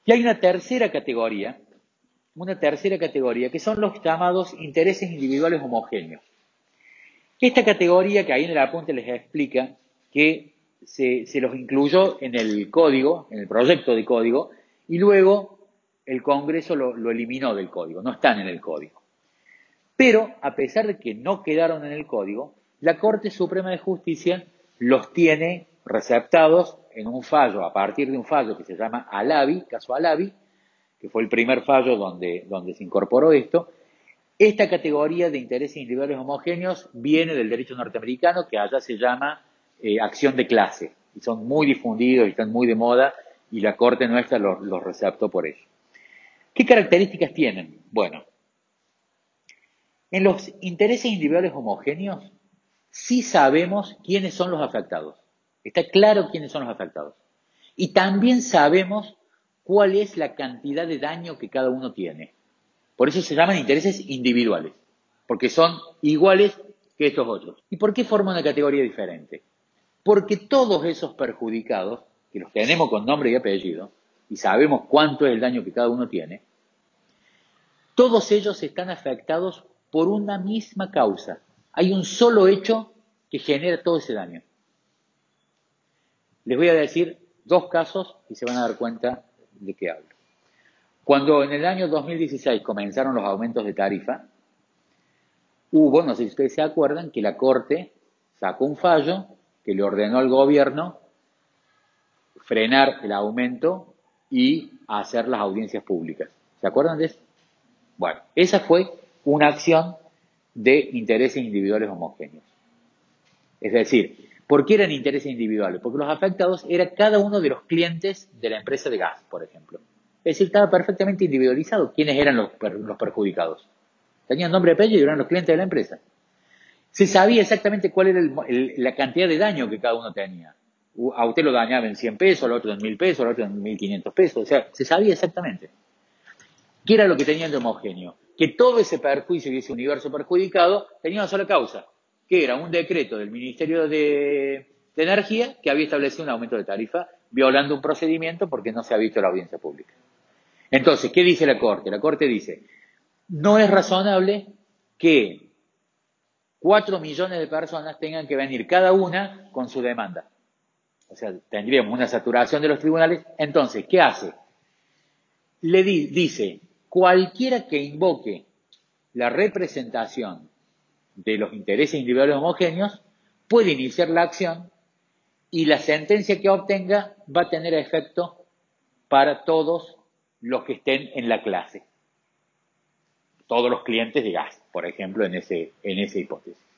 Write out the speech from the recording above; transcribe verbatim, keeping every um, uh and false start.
Y hay una tercera categoría, una tercera categoría, que son los llamados intereses individuales homogéneos. Esta categoría, que ahí en el apunte les explica que se, se los incluyó en el código, en el proyecto de código, y luego el Congreso lo, lo eliminó del código, no están en el código. Pero, a pesar de que no quedaron en el código, la Corte Suprema de Justicia los tiene receptados en un fallo, a partir de un fallo que se llama Alavi, caso Alavi, que fue el primer fallo donde, donde se incorporó esto. Esta categoría de intereses individuales homogéneos viene del derecho norteamericano, que allá se llama eh, acción de clase, y son muy difundidos y están muy de moda, y la Corte nuestra los, los receptó por ello. ¿Qué características tienen? Bueno, en los intereses individuales homogéneos sí sabemos quiénes son los afectados. Está claro quiénes son los afectados. Y también sabemos cuál es la cantidad de daño que cada uno tiene. Por eso se llaman intereses individuales, porque son iguales que estos otros. ¿Y por qué forman una categoría diferente? Porque todos esos perjudicados, que los tenemos con nombre y apellido, y sabemos cuánto es el daño que cada uno tiene, todos ellos están afectados por una misma causa. Hay un solo hecho que genera todo ese daño. Les voy a decir dos casos y se van a dar cuenta de qué hablo. Cuando en el año dos mil dieciséis comenzaron los aumentos de tarifa, hubo, no sé si ustedes se acuerdan, que la Corte sacó un fallo que le ordenó al gobierno frenar el aumento y hacer las audiencias públicas. ¿Se acuerdan de eso? Bueno, esa fue una acción de intereses individuales homogéneos. Es decir, ¿por qué eran intereses individuales? Porque los afectados era cada uno de los clientes de la empresa de gas, por ejemplo. Es decir, estaba perfectamente individualizado quiénes eran los, per los perjudicados. Tenían nombre y apellido y eran los clientes de la empresa. Se sabía exactamente cuál era el, el, la cantidad de daño que cada uno tenía. A usted lo dañaba en cien pesos, al otro en mil pesos, al otro en mil quinientos pesos. O sea, se sabía exactamente. ¿Qué era lo que tenían de homogéneo? Que todo ese perjuicio y ese universo perjudicado tenía una sola causa, que era un decreto del Ministerio de, de Energía que había establecido un aumento de tarifa violando un procedimiento porque no se ha visto la audiencia pública. Entonces, ¿qué dice la Corte? La Corte dice, no es razonable que cuatro millones de personas tengan que venir cada una con su demanda. O sea, tendríamos una saturación de los tribunales. Entonces, ¿qué hace? Le di, dice, cualquiera que invoque la representación de los intereses individuales homogéneos puede iniciar la acción y la sentencia que obtenga va a tener efecto para todos los que estén en la clase. Todos los clientes de gas, por ejemplo, en, ese, en esa hipótesis.